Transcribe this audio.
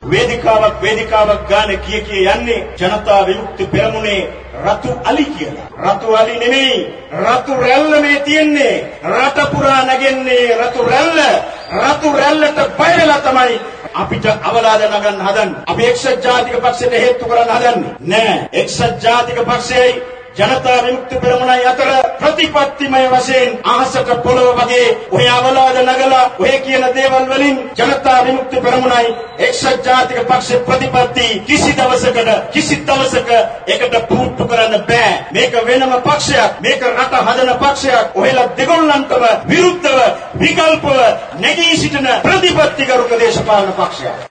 වේදිකාවක් ගාන කිය යන්නේ ජනතා විමුක්ති පෙරමුණේ රතු අලි කියලා. රතු අලි නෙමෙයි රතු රැල්ල මේ තියෙන්නේ. රට පුරා නැගෙන්නේ රතු රැල්ල. රතු රැල්ලට බය වෙලා තමයි අපිට අවලාද නගන්න හදන්නේ. අපි එක්සත් ජාතික පක්ෂයට හේතු කරන්න හදන්නේ නෑ. එක්සත් ජාතික පක්ෂයයි ජනතා විමුක්ති පෙරමුණයි අතර ප්‍රතිපත්තිමය වශයෙන් අහසට පොළව වගේ ඔය අවලාද නගලා ඔය කියන දේවල් වලින් ජනතා විමුක්ති පෙරමුණයි එක්සත් ජාතික පක්ෂ ප්‍රතිපත්ති කිසි දවසක එකට පුරුදු කරන්න බෑ. මේක වෙනම පක්ෂයක්. මේක රට හදන පක්ෂයක්. ඔයලා දෙගොල්ලන්ටම විරුද්ධව විකල්පව නැගී සිටින ප්‍රතිපත්තිකරුක දේශපාලන පක්ෂයක්.